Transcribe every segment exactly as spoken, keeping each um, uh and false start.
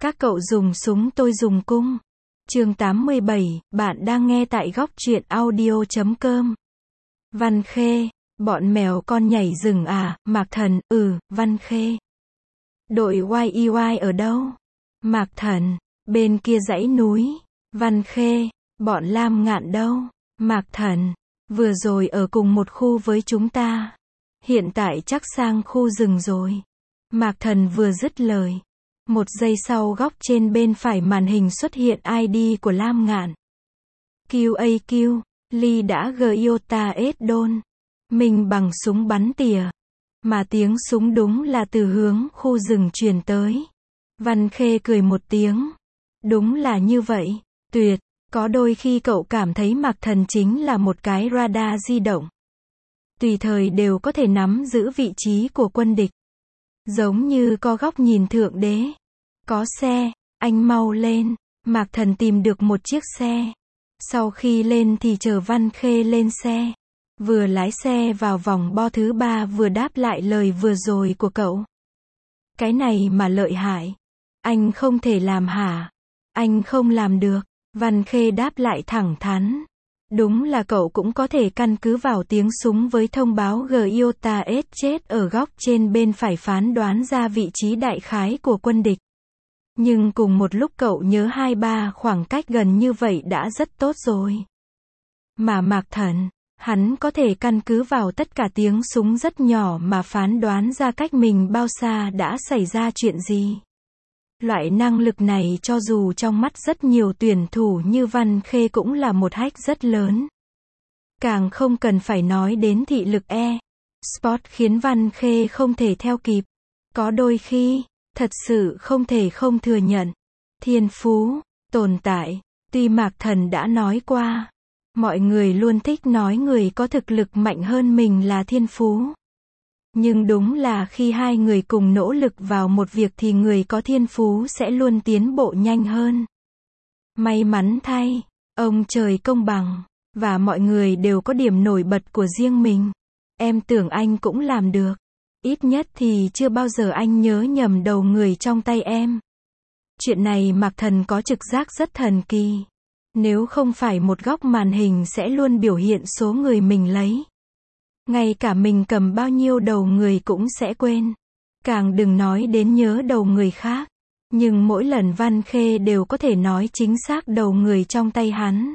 Các cậu dùng súng tôi dùng cung. Chương tám mươi bảy, bạn đang nghe tại góc truyện audio chấm com. Văn Khê, bọn mèo con nhảy rừng à, Mạc Thần, ừ, Văn Khê. Đội Y E Y ở đâu? Mạc Thần, bên kia dãy núi. Văn Khê, bọn Lam Ngạn đâu? Mạc Thần, vừa rồi ở cùng một khu với chúng ta. Hiện tại chắc sang khu rừng rồi. Mạc Thần vừa dứt lời. Một giây sau góc trên bên phải màn hình xuất hiện I D của Lam Ngạn. Q A Q, Lee đã Giota S đôn. Mình bằng súng bắn tỉa. Mà tiếng súng đúng là từ hướng khu rừng truyền tới. Văn Khê cười một tiếng. Đúng là như vậy. Tuyệt. Có đôi khi cậu cảm thấy Mạc Thần chính là một cái radar di động. Tùy thời đều có thể nắm giữ vị trí của quân địch. Giống như có góc nhìn thượng đế. Có xe, anh mau lên. Mạc Thần tìm được một chiếc xe. Sau khi lên thì chờ Văn Khê lên xe. Vừa lái xe vào vòng bo thứ ba vừa đáp lại lời vừa rồi của cậu. Cái này mà lợi hại. Anh không thể làm hả? Anh không làm được. Văn Khê đáp lại thẳng thắn. Đúng là cậu cũng có thể căn cứ vào tiếng súng với thông báo Giota S chết ở góc trên bên phải phán đoán ra vị trí đại khái của quân địch. Nhưng cùng một lúc cậu nhớ hai ba khoảng cách gần như vậy đã rất tốt rồi. Mà Mạc Thần, hắn có thể căn cứ vào tất cả tiếng súng rất nhỏ mà phán đoán ra cách mình bao xa đã xảy ra chuyện gì. Loại năng lực này cho dù trong mắt rất nhiều tuyển thủ như Văn Khê cũng là một hack rất lớn. Càng không cần phải nói đến thị lực e. Sport khiến Văn Khê không thể theo kịp. Có đôi khi, thật sự không thể không thừa nhận. Thiên phú, tồn tại, tuy Mạc Thần đã nói qua. Mọi người luôn thích nói người có thực lực mạnh hơn mình là thiên phú. Nhưng đúng là khi hai người cùng nỗ lực vào một việc thì người có thiên phú sẽ luôn tiến bộ nhanh hơn. May mắn thay, ông trời công bằng, và mọi người đều có điểm nổi bật của riêng mình. Em tưởng anh cũng làm được. Ít nhất thì chưa bao giờ anh nhớ nhầm đầu người trong tay em. Chuyện này Mạc Thần có trực giác rất thần kỳ. Nếu không phải một góc màn hình sẽ luôn biểu hiện số người mình lấy. Ngay cả mình cầm bao nhiêu đầu người cũng sẽ quên. Càng đừng nói đến nhớ đầu người khác. Nhưng mỗi lần Văn Khê đều có thể nói chính xác đầu người trong tay hắn.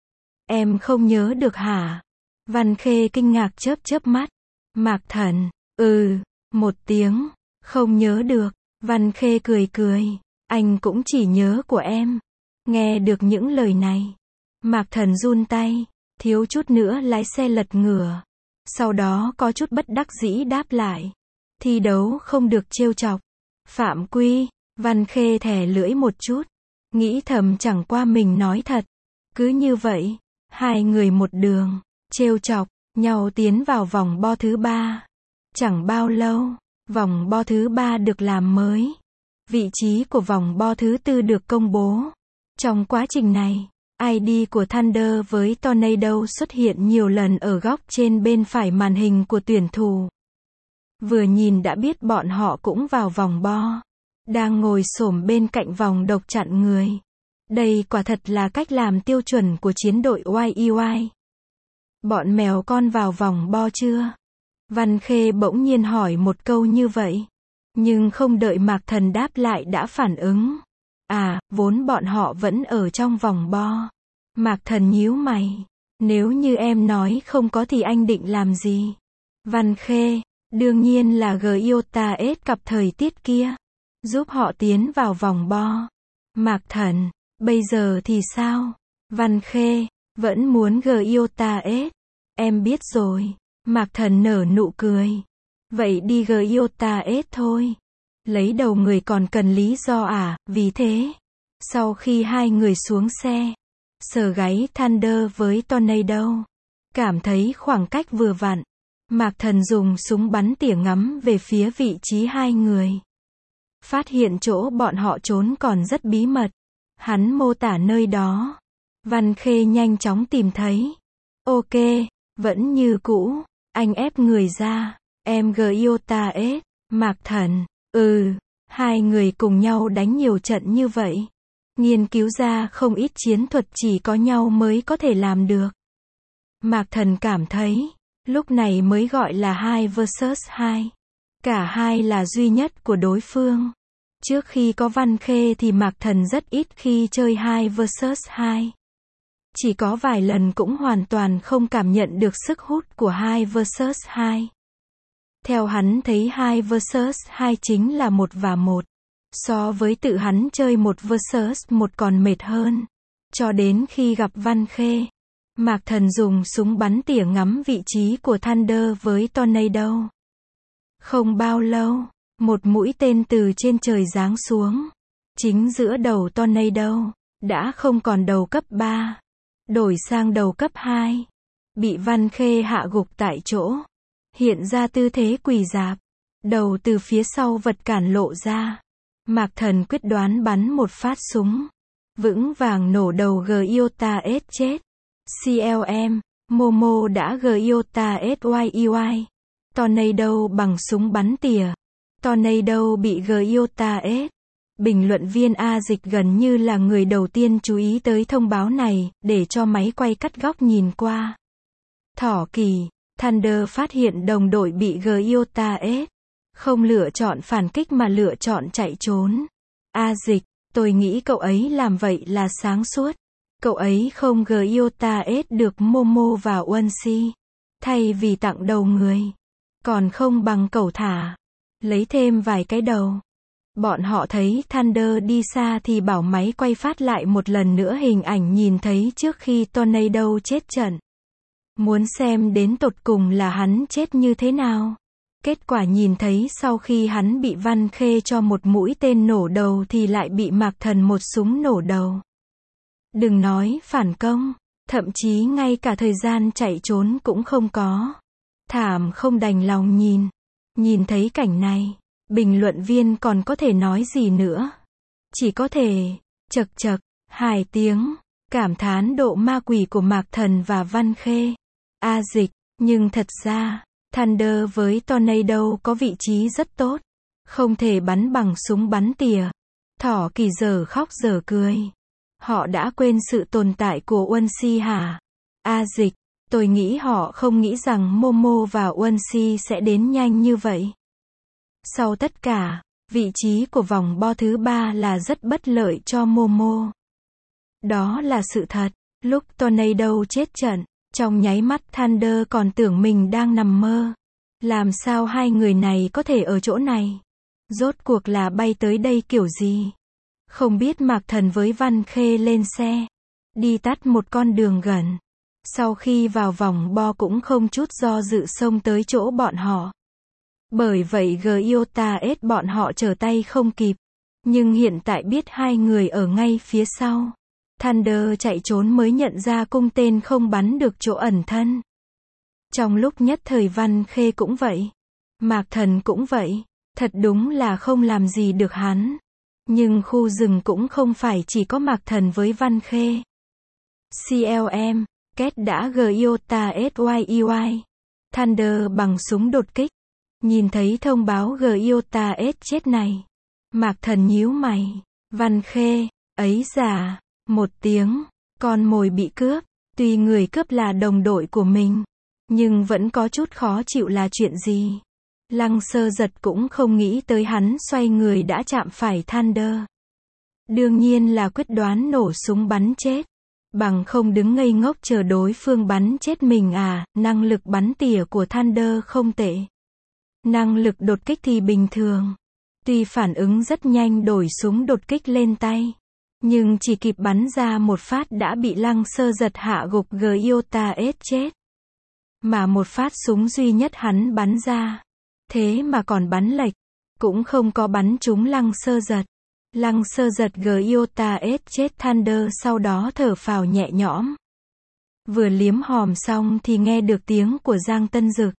Em không nhớ được hả? Văn Khê kinh ngạc chớp chớp mắt. Mạc Thần, ừ, một tiếng, không nhớ được. Văn Khê cười cười. Anh cũng chỉ nhớ của em. Nghe được những lời này. Mạc Thần run tay. Thiếu chút nữa lái xe lật ngửa. Sau đó có chút bất đắc dĩ đáp lại. Thi đấu không được trêu chọc. Phạm quy. Văn Khê thè lưỡi một chút. Nghĩ thầm chẳng qua mình nói thật. Cứ như vậy, hai người một đường, trêu chọc nhau tiến vào vòng bo thứ ba. Chẳng bao lâu, vòng bo thứ ba được làm mới. Vị trí của vòng bo thứ tư được công bố. Trong quá trình này, I D của Thunder với Tornado xuất hiện nhiều lần ở góc trên bên phải màn hình của tuyển thủ. Vừa nhìn đã biết bọn họ cũng vào vòng bo. Đang ngồi xổm bên cạnh vòng độc chặn người. Đây quả thật là cách làm tiêu chuẩn của chiến đội Y E Y. Bọn mèo con vào vòng bo chưa? Văn Khê bỗng nhiên hỏi một câu như vậy. Nhưng không đợi Mạc Thần đáp lại đã phản ứng. À, vốn bọn họ vẫn ở trong vòng bo. Mạc Thần nhíu mày. Nếu như em nói không có thì anh định làm gì? Văn Khê, đương nhiên là Giota S cặp thời tiết kia. Giúp họ tiến vào vòng bo. Mạc Thần, bây giờ thì sao? Văn Khê, vẫn muốn Giota S. Em biết rồi. Mạc Thần nở nụ cười. Vậy đi Giota S thôi. Lấy đầu người còn cần lý do à? Vì thế, sau khi hai người xuống xe, sờ gáy Thunder với Tornado, cảm thấy khoảng cách vừa vặn. Mạc Thần dùng súng bắn tỉa ngắm về phía vị trí hai người. Phát hiện chỗ bọn họ trốn còn rất bí mật. Hắn mô tả nơi đó. Văn Khê nhanh chóng tìm thấy. Ok, vẫn như cũ. Anh ép người ra. Em Giota S. Mạc Thần, ừ. Hai người cùng nhau đánh nhiều trận như vậy. Nghiên cứu ra không ít chiến thuật chỉ có nhau mới có thể làm được. Mạc Thần cảm thấy, lúc này mới gọi là hai versus hai. Cả hai là duy nhất của đối phương. Trước khi có Văn Khê thì Mạc Thần rất ít khi chơi hai versus hai. Chỉ có vài lần cũng hoàn toàn không cảm nhận được sức hút của hai versus hai. Theo hắn thấy hai versus hai chính là một và một. So với tự hắn chơi một versus một còn mệt hơn. Cho đến khi gặp Văn Khê, Mạc Thần dùng súng bắn tỉa ngắm vị trí của Thunder với Tornado. Không bao lâu, một mũi tên từ trên trời giáng xuống. Chính giữa đầu Tornado, đã không còn đầu cấp ba. Đổi sang đầu cấp hai. Bị Văn Khê hạ gục tại chỗ. Hiện ra tư thế quỳ rạp. Đầu từ phía sau vật cản lộ ra. Mạc Thần quyết đoán bắn một phát súng. Vững vàng nổ đầu Gyota S chết. xê lờ em, Momo đã Gyota Syey. Tornado bằng súng bắn tỉa. Tornado bị Gyota S. Bình luận viên A Dịch gần như là người đầu tiên chú ý tới thông báo này, để cho máy quay cắt góc nhìn qua. Thỏ Kỳ, Thunder phát hiện đồng đội bị Gyota S. Không lựa chọn phản kích mà lựa chọn chạy trốn. A Dịch, tôi nghĩ cậu ấy làm vậy là sáng suốt. Cậu ấy không Gyota S được Momo và Onesie. Thay vì tặng đầu người. Còn không bằng cẩu thả. Lấy thêm vài cái đầu. Bọn họ thấy Thunder đi xa thì bảo máy quay phát lại một lần nữa hình ảnh nhìn thấy trước khi Tornado chết trận. Muốn xem đến tột cùng là hắn chết như thế nào. Kết quả nhìn thấy sau khi hắn bị Văn Khê cho một mũi tên nổ đầu thì lại bị Mạc Thần một súng nổ đầu. Đừng nói phản công, thậm chí ngay cả thời gian chạy trốn cũng không có. Thảm không đành lòng nhìn. Nhìn thấy cảnh này, bình luận viên còn có thể nói gì nữa? Chỉ có thể, chật chật, hai tiếng, cảm thán độ ma quỷ của Mạc Thần và Văn Khê. A Dịch, nhưng thật ra, Thunder với Tornado có vị trí rất tốt. Không thể bắn bằng súng bắn tỉa. Thỏ Kỳ giờ khóc giờ cười. Họ đã quên sự tồn tại của Onesie hả? A Dịch, tôi nghĩ họ không nghĩ rằng Momo và Onesie sẽ đến nhanh như vậy. Sau tất cả, vị trí của vòng bo thứ ba là rất bất lợi cho Momo. Đó là sự thật. Lúc Tornado chết trận, trong nháy mắt Thunder còn tưởng mình đang nằm mơ. Làm sao hai người này có thể ở chỗ này? Rốt cuộc là bay tới đây kiểu gì? Không biết Mạc Thần với Văn Khê lên xe. Đi tắt một con đường gần. Sau khi vào vòng bo cũng không chút do dự xông tới chỗ bọn họ. Bởi vậy Gyota S bọn họ trở tay không kịp. Nhưng hiện tại biết hai người ở ngay phía sau. Thunder chạy trốn mới nhận ra cung tên không bắn được chỗ ẩn thân. Trong lúc nhất thời Văn Khê cũng vậy. Mạc Thần cũng vậy. Thật đúng là không làm gì được hắn. Nhưng khu rừng cũng không phải chỉ có Mạc Thần với Văn Khê. xê lờ em, Kết đã Gyota Syey. Thunder bằng súng đột kích. Nhìn thấy thông báo Gyota S chết này. Mạc Thần nhíu mày. Văn Khê, ấy già, một tiếng, con mồi bị cướp. Tuy người cướp là đồng đội của mình, nhưng vẫn có chút khó chịu là chuyện gì. Lăng Sơ Giật cũng không nghĩ tới hắn xoay người đã chạm phải Thunder. Đương nhiên là quyết đoán nổ súng bắn chết. Bằng không đứng ngây ngốc chờ đối phương bắn chết mình à, năng lực bắn tỉa của Thunder không tệ. Năng lực đột kích thì bình thường. Tuy phản ứng rất nhanh đổi súng đột kích lên tay. Nhưng chỉ kịp bắn ra một phát đã bị Lăng Sơ Giật hạ gục Gyota S chết. Mà một phát súng duy nhất hắn bắn ra. Thế mà còn bắn lệch. Cũng không có bắn trúng Lăng Sơ Giật. Lăng Sơ Giật Gyota S chết Thunder sau đó thở phào nhẹ nhõm. Vừa liếm hòm xong thì nghe được tiếng của Giang Tân Dực.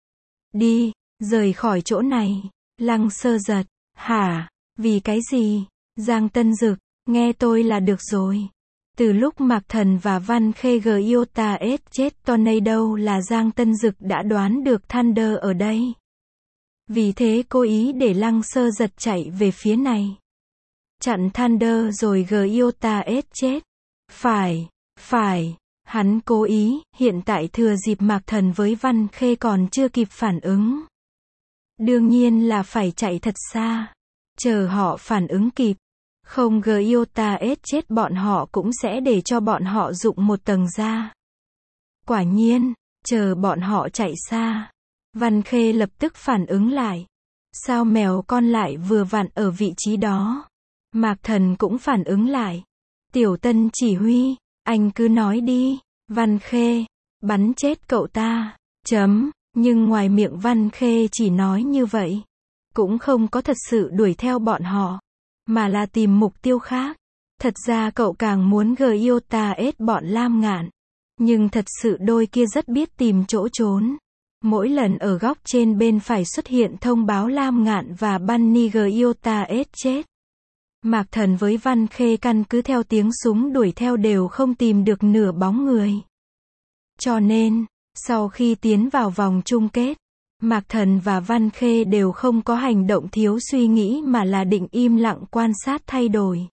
Đi, rời khỏi chỗ này. Lăng Sơ Giật, hả, vì cái gì? Giang Tân Dực, nghe tôi là được rồi. Từ lúc Mạc Thần và Văn Khê Gyota S chết Tornado là Giang Tân Dực đã đoán được Thunder ở đây. Vì thế cố ý để Lăng Sơ giật chạy về phía này. Chặn Thunder rồi Gyota S chết. Phải, phải, hắn cố ý, hiện tại thừa dịp Mạc Thần với Văn Khê còn chưa kịp phản ứng. Đương nhiên là phải chạy thật xa. Chờ họ phản ứng kịp. Không Gyota S chết bọn họ cũng sẽ để cho bọn họ dụng một tầng ra. Quả nhiên, chờ bọn họ chạy xa. Văn Khê lập tức phản ứng lại. Sao mèo con lại vừa vặn ở vị trí đó? Mạc Thần cũng phản ứng lại. Tiểu Tân chỉ huy, anh cứ nói đi. Văn Khê, bắn chết cậu ta. Chấm, nhưng ngoài miệng Văn Khê chỉ nói như vậy. Cũng không có thật sự đuổi theo bọn họ. Mà là tìm mục tiêu khác. Thật ra cậu càng muốn Gyota S bọn Lam Ngạn. Nhưng thật sự đôi kia rất biết tìm chỗ trốn. Mỗi lần ở góc trên bên phải xuất hiện thông báo Lam Ngạn và Bunny Gyota S chết. Mạc Thần với Văn Khê căn cứ theo tiếng súng đuổi theo đều không tìm được nửa bóng người. Cho nên, sau khi tiến vào vòng chung kết, Mạc Thần và Văn Khê đều không có hành động thiếu suy nghĩ mà là định im lặng quan sát thay đổi.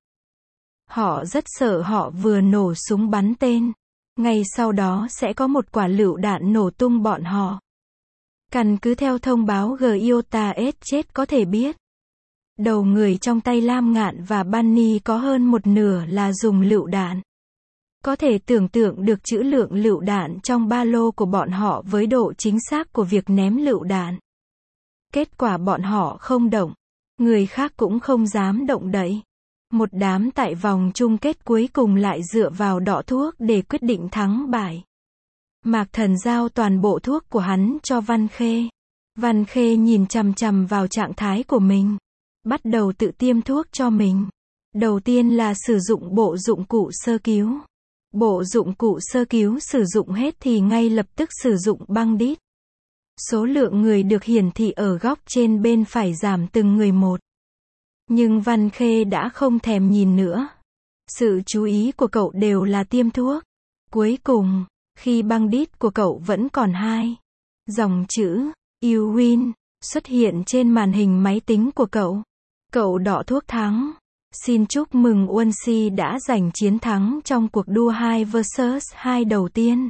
Họ rất sợ họ vừa nổ súng bắn tên. Ngay sau đó sẽ có một quả lựu đạn nổ tung bọn họ. Căn cứ theo thông báo Gyota S chết có thể biết. Đầu người trong tay Lam Ngạn và Bunny có hơn một nửa là dùng lựu đạn. Có thể tưởng tượng được trữ lượng lựu đạn trong ba lô của bọn họ với độ chính xác của việc ném lựu đạn. Kết quả bọn họ không động. Người khác cũng không dám động đậy. Một đám tại vòng chung kết cuối cùng lại dựa vào đọ thuốc để quyết định thắng bại. Mạc Thần giao toàn bộ thuốc của hắn cho Văn Khê. Văn Khê nhìn chằm chằm vào trạng thái của mình. Bắt đầu tự tiêm thuốc cho mình. Đầu tiên là sử dụng bộ dụng cụ sơ cứu. Bộ dụng cụ sơ cứu sử dụng hết thì ngay lập tức sử dụng băng đít. Số lượng người được hiển thị ở góc trên bên phải giảm từng người một. Nhưng Văn Khê đã không thèm nhìn nữa. Sự chú ý của cậu đều là tiêm thuốc. Cuối cùng, khi băng đít của cậu vẫn còn hai dòng chữ You win xuất hiện trên màn hình máy tính của cậu. Cậu đọ thuốc thắng. Xin chúc mừng Wonsi đã giành chiến thắng trong cuộc đua hai versus hai đầu tiên.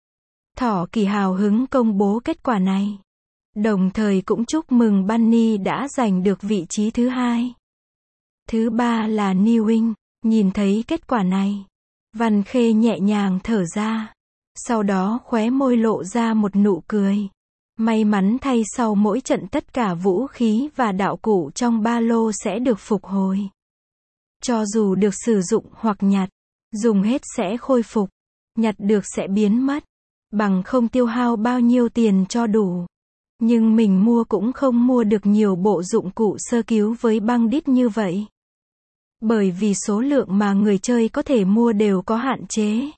Thỏ Kỳ hào hứng công bố kết quả này. Đồng thời cũng chúc mừng Bunny đã giành được vị trí thứ hai. Thứ ba là Newing. Nhìn thấy kết quả này, Văn Khê nhẹ nhàng thở ra. Sau đó khóe môi lộ ra một nụ cười. May mắn thay sau mỗi trận tất cả vũ khí và đạo cụ trong ba lô sẽ được phục hồi. Cho dù được sử dụng hoặc nhặt, dùng hết sẽ khôi phục, nhặt được sẽ biến mất, bằng không tiêu hao bao nhiêu tiền cho đủ. Nhưng mình mua cũng không mua được nhiều bộ dụng cụ sơ cứu với băng đít như vậy. Bởi vì số lượng mà người chơi có thể mua đều có hạn chế.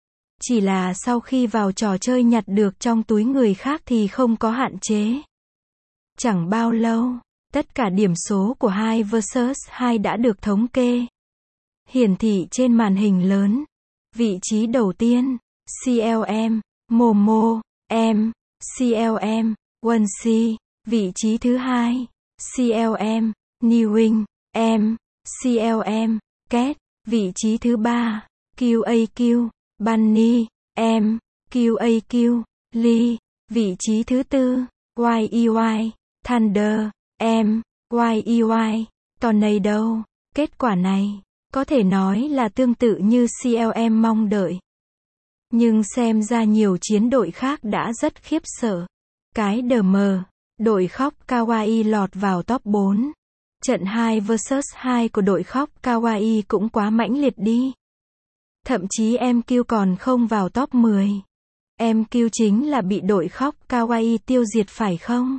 Chỉ là sau khi vào trò chơi nhặt được trong túi người khác thì không có hạn chế. Chẳng bao lâu, tất cả điểm số của hai versus hai đã được thống kê. Hiển thị trên màn hình lớn. Vị trí đầu tiên, xê lờ em, Momo, M, xê lờ em, Wonsi. Vị trí thứ hai, xê lờ em, Newing, M, xê lờ em, Cat. Vị trí thứ ba, quy a quy, Bunny, M, quy a quy, Lee. Vị trí thứ tư, Y E Y, Thunder, M, Y E Y, Tornado. Kết quả này, có thể nói là tương tự như xê lờ em mong đợi. Nhưng xem ra nhiều chiến đội khác đã rất khiếp sợ. Cái đờ mờ, đội khóc Kawaii lọt vào top bốn. Trận hai versus hai của đội khóc Kawaii cũng quá mãnh liệt đi. Thậm chí em Q còn không vào top mười. Em Q chính là bị đội khóc Kawaii tiêu diệt phải không?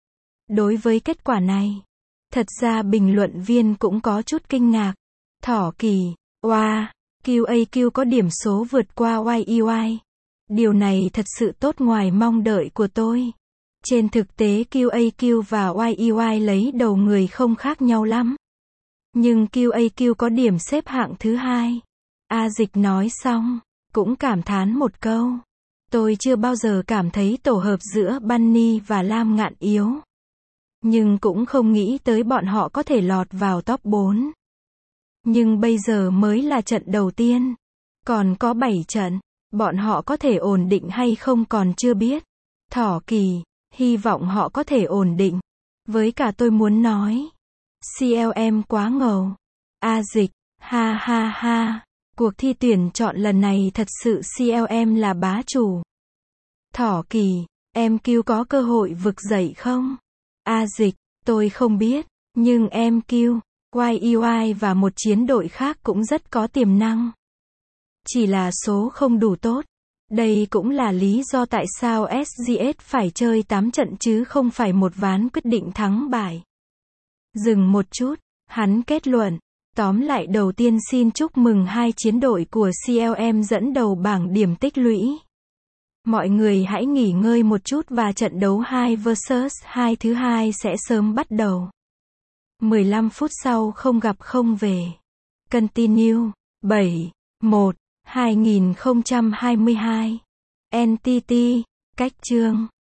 Đối với kết quả này, thật ra bình luận viên cũng có chút kinh ngạc. Thỏ Kỳ, wow, quy a quy có điểm số vượt qua Y E Y. Điều này thật sự tốt ngoài mong đợi của tôi. Trên thực tế quy a quy và Y E Y lấy đầu người không khác nhau lắm. Nhưng quy a quy có điểm xếp hạng thứ hai. A Dịch nói xong, cũng cảm thán một câu. Tôi chưa bao giờ cảm thấy tổ hợp giữa Bunny và Lam Ngạn yếu. Nhưng cũng không nghĩ tới bọn họ có thể lọt vào top bốn. Nhưng bây giờ mới là trận đầu tiên. Còn có bảy trận. Bọn họ có thể ổn định hay không còn chưa biết. Thỏ Kỳ, hy vọng họ có thể ổn định. Với cả tôi muốn nói. xê lờ em quá ngầu. A Dịch, ha ha ha. Cuộc thi tuyển chọn lần này thật sự xê lờ em là bá chủ. Thỏ Kỳ, em Q có cơ hội vực dậy không? A Dịch, tôi không biết, nhưng em Q, Y E Y và một chiến đội khác cũng rất có tiềm năng. Chỉ là số không đủ tốt. Đây cũng là lý do tại sao ét giê ét phải chơi tám trận chứ không phải một ván quyết định thắng bại. Dừng một chút, hắn kết luận. Tóm lại đầu tiên xin chúc mừng hai chiến đội của xê lờ em dẫn đầu bảng điểm tích lũy. Mọi người hãy nghỉ ngơi một chút và trận đấu hai versus hai thứ hai sẽ sớm bắt đầu. mười lăm phút sau không gặp không về. Continue. bảy, một, hai nghìn không trăm hai mươi hai. en tê tê, cách chương.